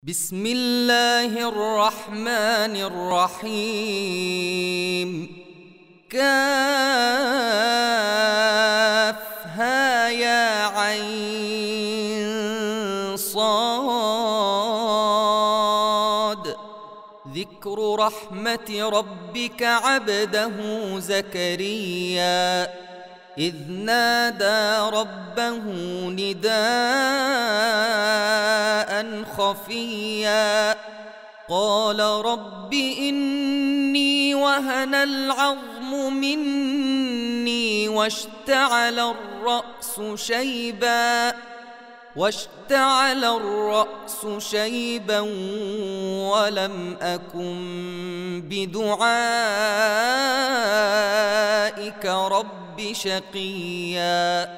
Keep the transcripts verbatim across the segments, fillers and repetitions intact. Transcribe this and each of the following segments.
بسم الله الرحمن الرحيم. كافها يا عين صاد. ذكر رحمة ربك عبده زكريا إذ نادى ربه نداء خفيا قال رب إني وهن العظم مني واشتعل الرأس شيبا واشتعل الرأس شيبا ولم أكن بدعائك رب شقيا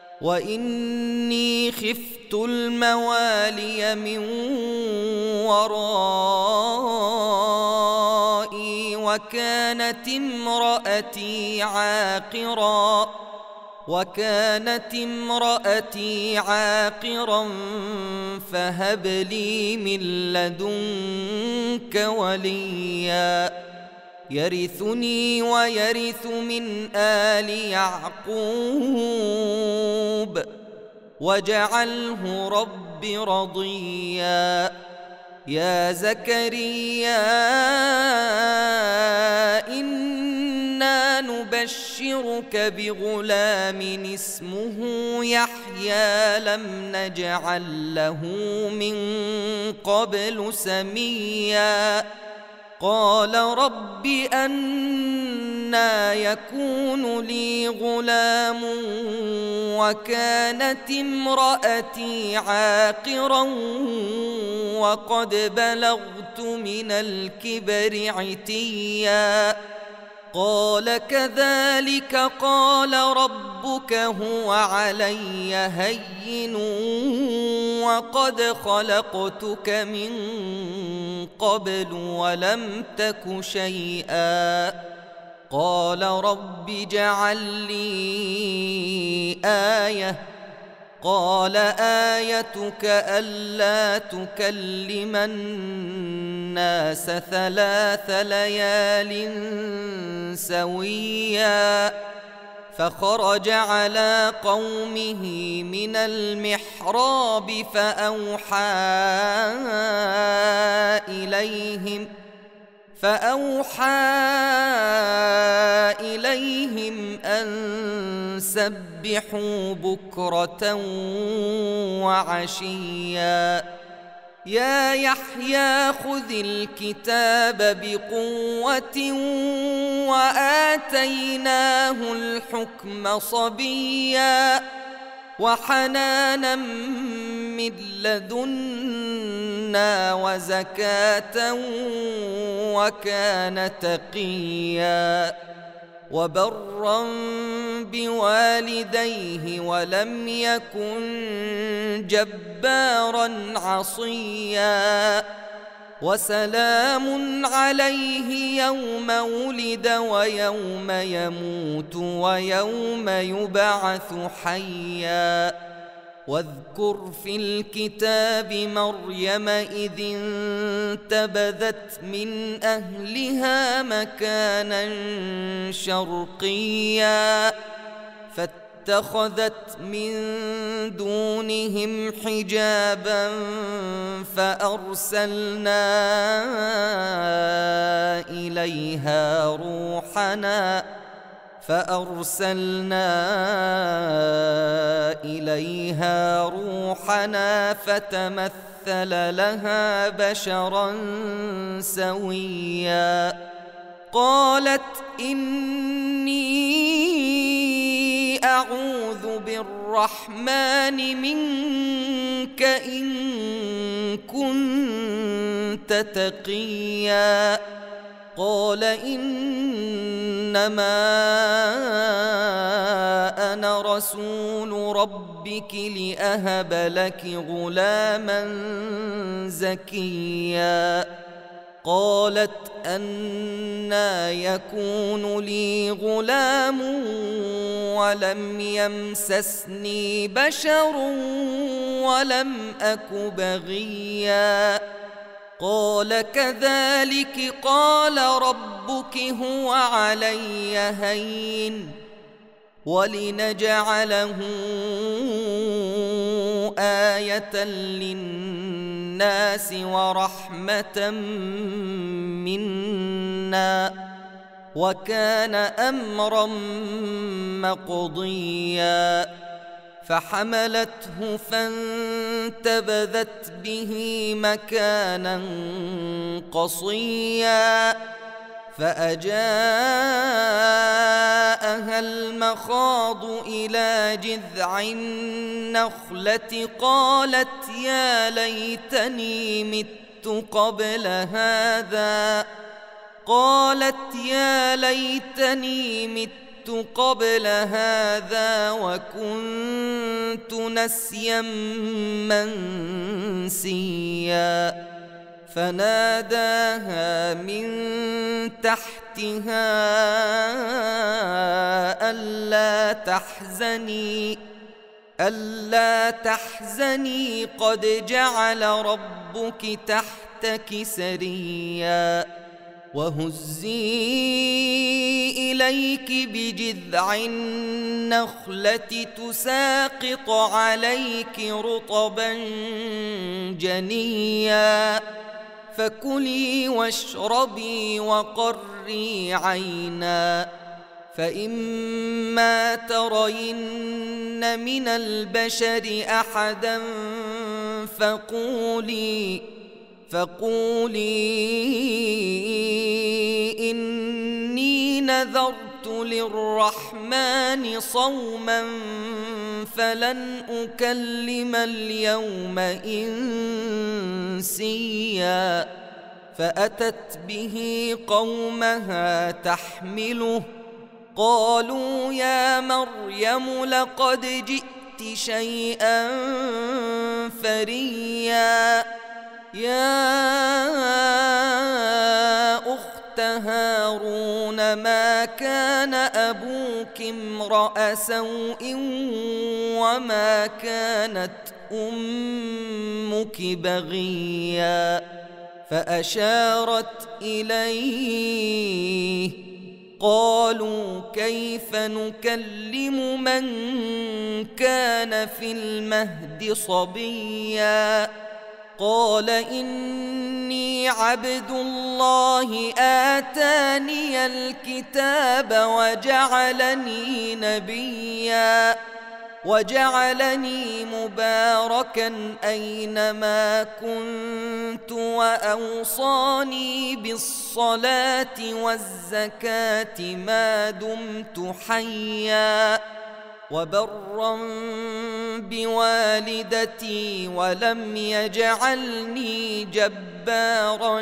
وإني خفت الموالي من ورائي وكانت امرأتي عاقرا وكانت امرأتي عاقرا فهب لي من لدنك وليا يرثني ويرث من آل يعقوب واجعله رب رضيا. يا زكريا إنا نبشرك بغلام اسمه يحيى لم نجعل له من قبل سميا قال رب أنى يكون لي غلام وكانت امرأتي عاقرا وقد بلغت من الكبر عتيا قال كذلك قال ربك هو علي هين وقد خلقتك من قبل ولم تك شيئا قال رب اجعل لي آية قال آيتك ألا تكلم الناس ثلاث ليال سويا فخرج على قومه من المحراب فأوحى إليهم فأوحى إليهم أن سبحوا بكرة وعشيا يا يحيى خذ الكتاب بقوة وآتيناه الحكم صبيا وحنانا من لدنا وزكاة وكان تقيا وبرا بوالديه ولم يكن جبارا عصيا وسلام عليه يوم ولد ويوم يموت ويوم يبعث حيا واذكر في الكتاب مريم إذ انتبذت من أهلها مكانا شرقيا فاتخذت من دونهم حجابا فأرسلنا إليها روحنا فأرسلنا إليها روحنا فتمثل لها بشرا سويا قالت إني أعوذ بالرحمن منك إن كنت تقيا قال إنما أنا رسول ربك لأهب لك غلاما زكيا قالت أنى يكون لي غلام ولم يمسسني بشر ولم أك بغيا قال كذلك قال ربك هو علي هين ولنجعله آية للناس ورحمة منا وكان أمرا مقضيا فحملته فانتبذت به مكانا قصيا فأجاءها المخاض إلى جذع النخلة قالت يا ليتني مت قبل هذا قالت يا ليتني مت قبل هذا وكنت نسيا منسيا فناداها من تحتها ألا تحزني ألا تحزني قد جعل ربك تحتك سريا وهزي إليك بجذع النخلة تساقط عليك رطبا جنيا فكلي واشربي وقري عينا فإما ترين من البشر أحدا فقولي فقولي إني نذرت للرحمن صوما فلن أكلم اليوم إنسيا فأتت به قومها تحمله قالوا يا مريم لقد جئت شيئا فريا يا أخت هارون ما كان أبوك امرأ سوء وما كانت أمك بغيا فأشارت إليه قالوا كيف نكلم من كان في المهد صبيا قال إني عبد الله آتاني الكتاب وجعلني نبيا وجعلني مباركا أينما كنت وأوصاني بالصلاة والزكاة ما دمت حيا وبرا بوالدتي ولم يجعلني جبارا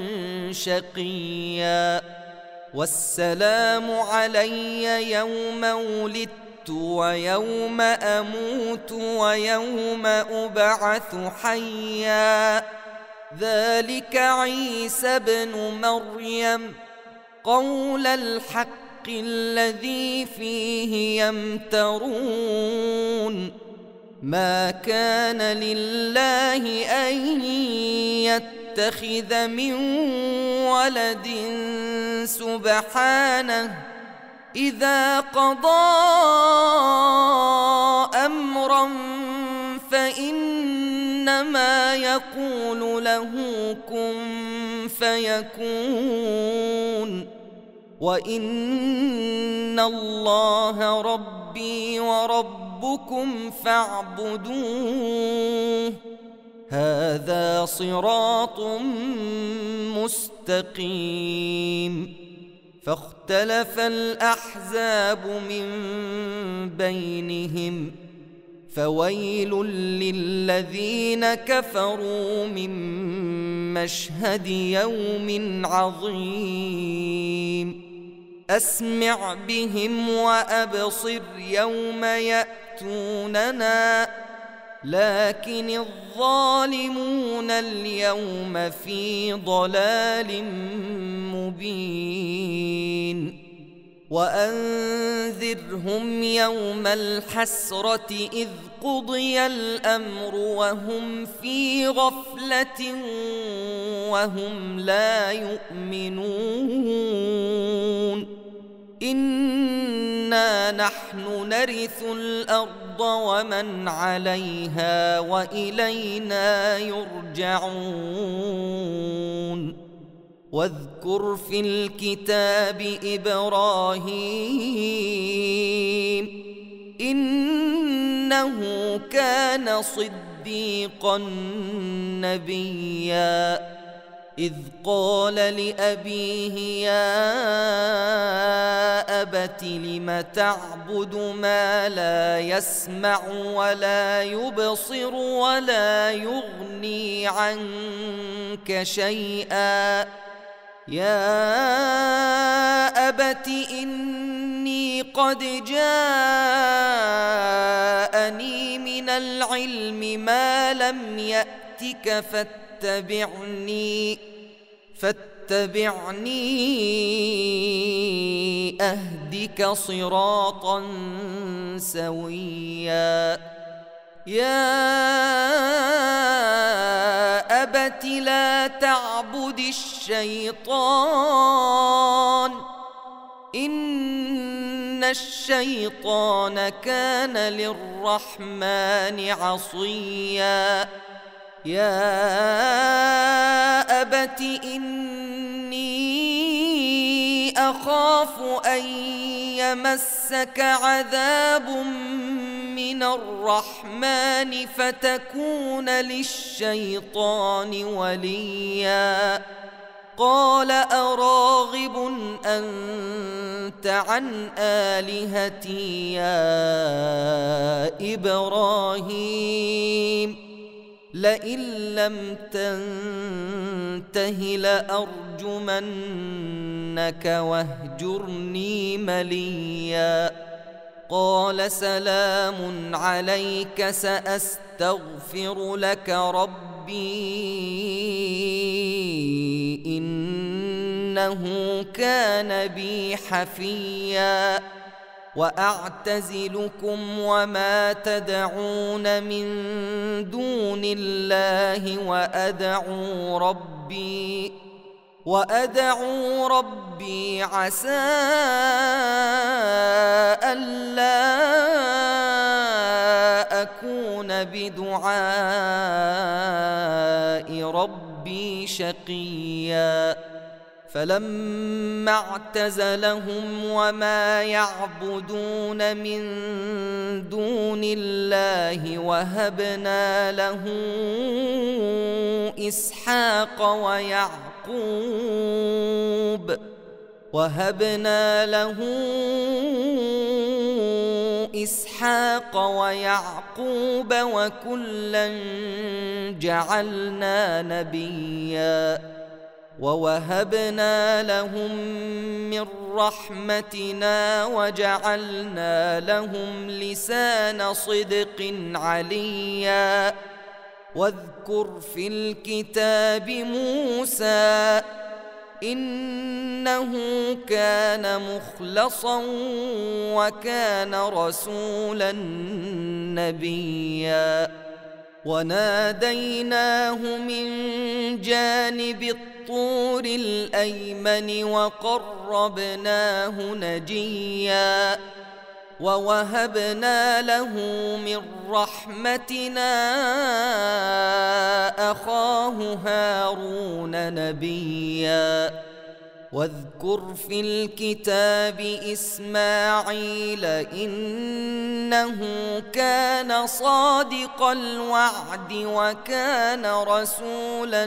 شقيا والسلام علي يوم ولدت ويوم أموت ويوم أبعث حيا ذلك عيسى ابن مريم قول الحق الذي فيه يمترون ما كان لله أن يتخذ من ولد سبحانه إذا قضى أمرا فإنما يقول له كن فيكون وإن الله ربي وربكم فاعبدوه هذا صراط مستقيم فاختلف الأحزاب من بينهم فويل للذين كفروا من مشهد يوم عظيم أسمع بهم وأبصر يوم يأتوننا لكن الظالمون اليوم في ضلال مبين وأنذرهم يوم الحسرة إذ قضي الأمر وهم في غفلة وهم لا يؤمنون إنا نحن نرث الأرض ومن عليها وإلينا يرجعون واذكر في الكتاب إبراهيم إنه كان صديقا نبيا إذ قال لأبيه يا أبت لم تعبد ما لا يسمع ولا يبصر ولا يغني عنك شيئا يا أبت إني قد جاءني من العلم ما لم يأتك فاتبعني فاتبعني أهدك صراطا سويا يا أبت لا تعبد الشيطان إن الشيطان كان للرحمن عصيا يا أبت إني أخاف أن يمسك عذاب من الرحمن فتكون للشيطان وليا قال أراغب أنت عن آلهتي يا إبراهيم لئن لم تنته لأرجمنك واهجرني مليا قال سلام عليك سأستغفر لك ربي إنه كان بي حفيا وأعتزلكم وما تدعون من دون الله وأدعو ربي وأدعو ربي عسى ألا أكون بدعاء ربي شقيا فلما اعتزلهم وما يعبدون من دون الله وهبنا له إسحاق ويعقوب وهبنا له إسحاق ويعقوب وكلا جعلنا نبيا ووهبنا لهم من رحمتنا وجعلنا لهم لسان صدق عليا واذكر في الكتاب موسى إنه كان مخلصا وكان رسولا نبيا وناديناه من جانب الطور الأيمن وقربناه نجيا ووهبنا له من رحمتنا أخاه هارون نبيا واذكر في الكتاب إسماعيل إنه كان صادق الوعد وكان رسولا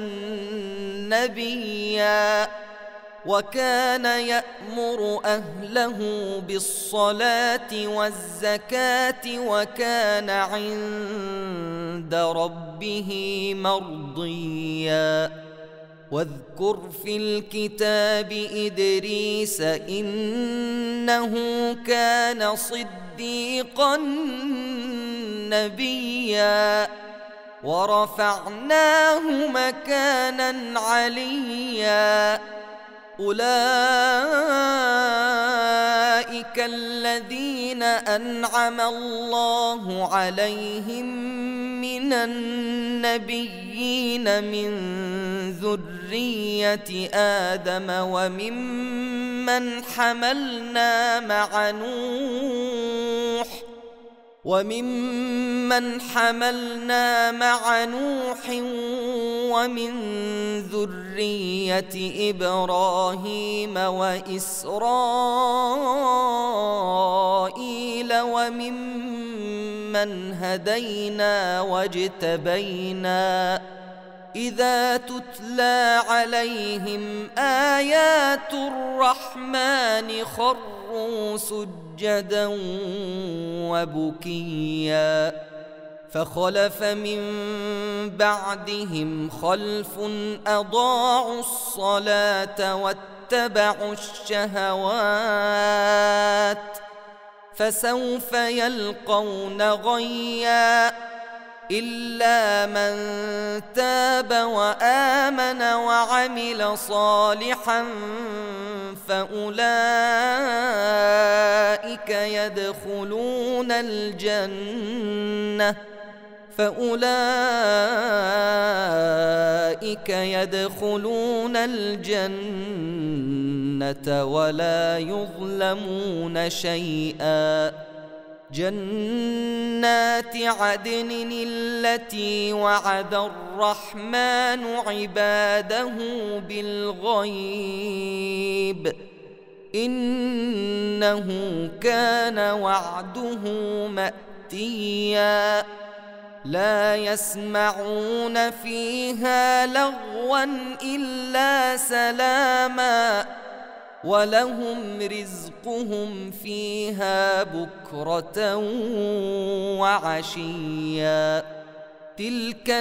نبيا وكان يأمر أهله بالصلاة والزكاة وكان عند ربه مرضيا واذكر في الكتاب إدريس إنه كان صديقا نبيا ورفعناه مكانا عليا أولئك الذين أنعم الله عليهم من النبيين من ذرية آدم وممن حملنا مع نوح وممن حملنا مع نوح ومن ذرية إبراهيم وإسرائيل وممن هدينا واجتبينا إذا تتلى عليهم آيات الرحمن خروا سجدا وبكيا فخلف من بعدهم خلف أضاعوا الصلاة واتبعوا الشهوات فسوف يلقون غيا إلا من تاب وآمن وعمل صالحا فأولئك يدخلون الجنة فأولئك يدخلون الجنة ولا يظلمون شيئا جنات عدن التي وعد الرحمن عباده بالغيب إنه كان وعده مأتيا لا يسمعون فيها لغوا إلا سلاما ولهم رزقهم فيها بكرة وعشيا تلك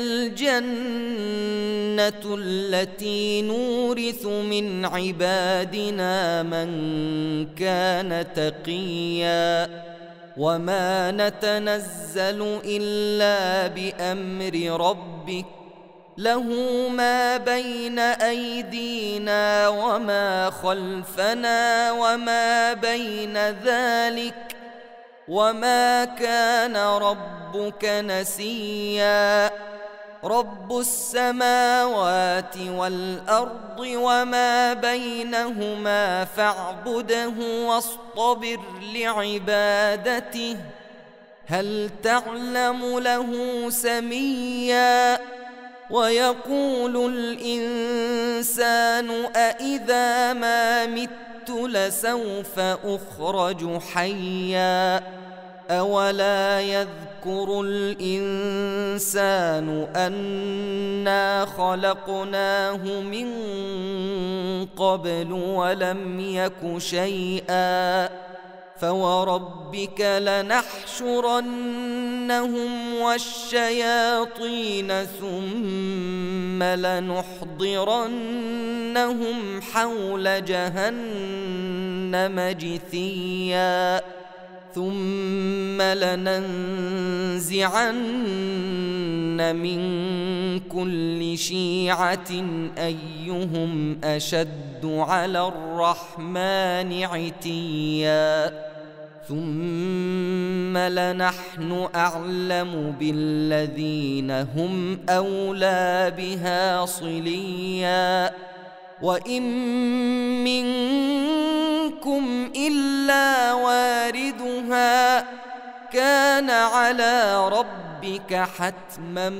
الجنة التي نورث من عبادنا من كان تقيا وما نتنزل إلا بأمر ربك له ما بين أيدينا وما خلفنا وما بين ذلك وما كان ربك نسيا رب السماوات والأرض وما بينهما فاعبده واصطبر لعبادته هل تعلم له سميا ويقول الإنسان أإذا ما مت لسوف أخرج حيا أولا يذكر الإنسان أنا خلقناه من قبل ولم يك شيئا فوربك لنحشرنهم والشياطين ثم لنحضرنهم حول جهنم جثيا ثم لننزعن من كل شيعة أيهم أشد على الرحمن عتيا ثم لنحن أعلم بالذين هم أولى بها صليا وإن منكم إلا واردها كان على ربك حتما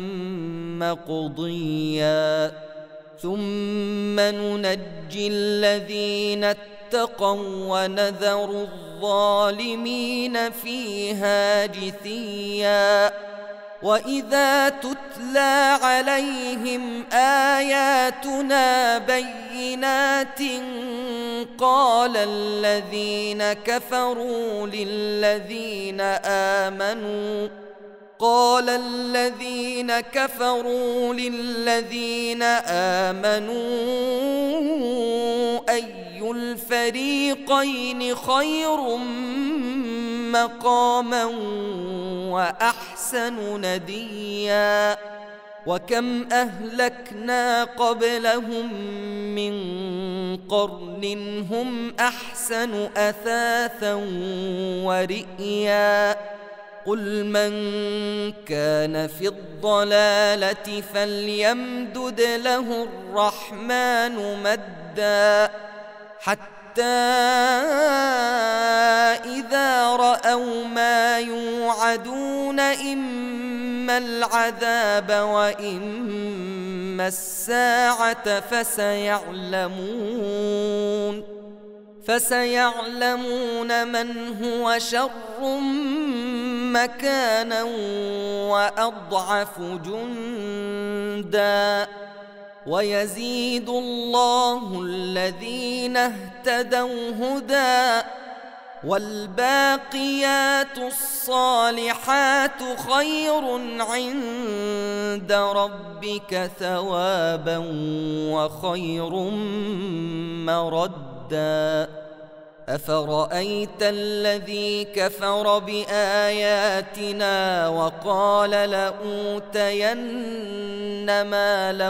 مقضيا ثم ننجي الذين اتقوا ونذر الظالمين فيها جثيا وإذا تتلى عليهم آياتنا بينات قال الذين كفروا للذين آمنوا قال الذين كفروا للذين آمنوا أي الفريقين خير مقاما وأحسن نديا وكم أهلكنا قبلهم من قرن هم أحسن أثاثا ورئيا قل من كان في الضلالة فليمدد له الرحمن مدا حتى إذا رأوا ما يوعدون إما العذاب وإما الساعة فسيعلمون فسيعلمون من هو شر مكانا وأضعف جندا ويزيد الله الذين اهتدوا هدى والباقيات الصالحات خير عند ربك ثوابا وخير مردا أفرأيت الذي كفر بآياتنا وقال لأوتين مالا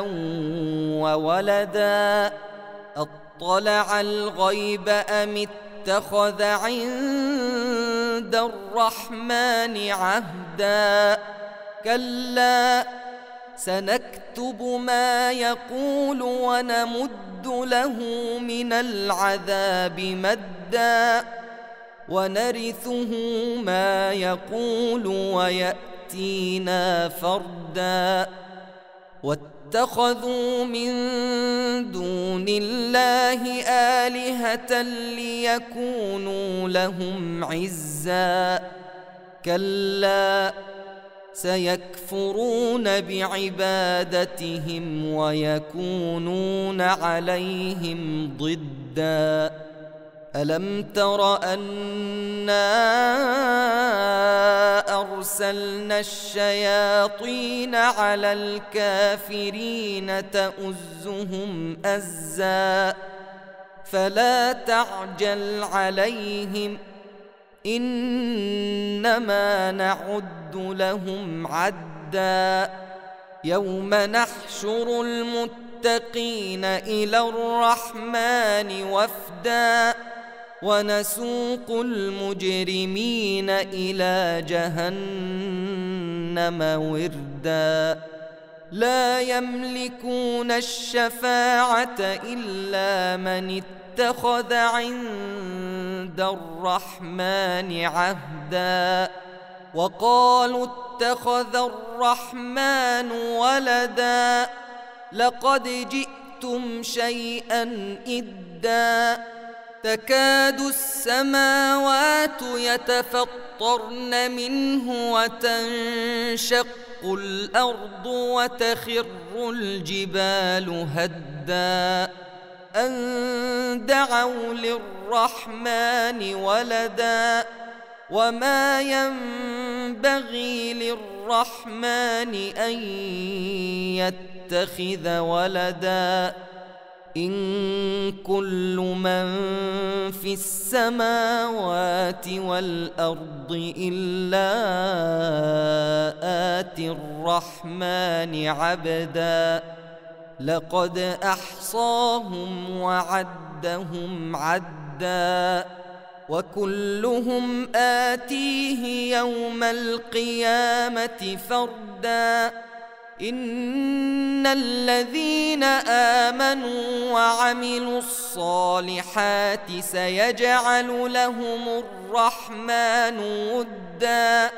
وولدا أطلع الغيب أم اتخذ عند الرحمن عهدا كلا سنكتب ما يقول ونمد له من العذاب مدا ونرثه ما يقول ويأتينا فردا واتخذوا من دون الله آلهة ليكونوا لهم عزا كلا سيكفرون بعبادتهم ويكونون عليهم ضدا ألم تر أنا أرسلنا الشياطين على الكافرين تؤزهم أزا فلا تعجل عليهم إنما نعد لهم عدا يوم نحشر المتقين إلى الرحمن وفدا ونسوق المجرمين إلى جهنم وردا لا يملكون الشفاعة إلا من اتخذ عند الرحمن عهدا وقالوا اتخذ الرحمن ولدا لقد جئتم شيئا إدا تكاد السماوات يتفطرن منه وتنشق الأرض وتخر الجبال هدا أن دعوا للرحمن ولدا وما ينبغي للرحمن أن يتخذ ولدا إن كل من في السماوات والأرض إلا آتي الرحمن عبدا لقد أحصاهم وعدهم عدا وكلهم آتيه يوم القيامة فردا إن الذين آمنوا وعملوا الصالحات سيجعل لهم الرحمن ودا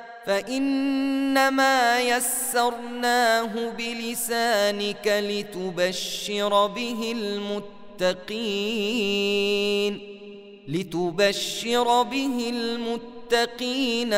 فإنما يسرناه بلسانك لتبشر به المتقين لتبشر به المتقين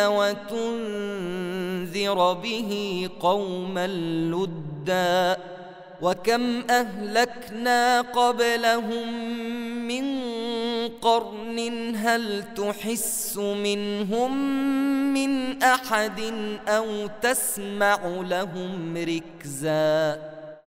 وتنذر به قوما لدا وكم أهلكنا قبلهم من قرن هل تحس منهم من أحد أو تسمع لهم ركزا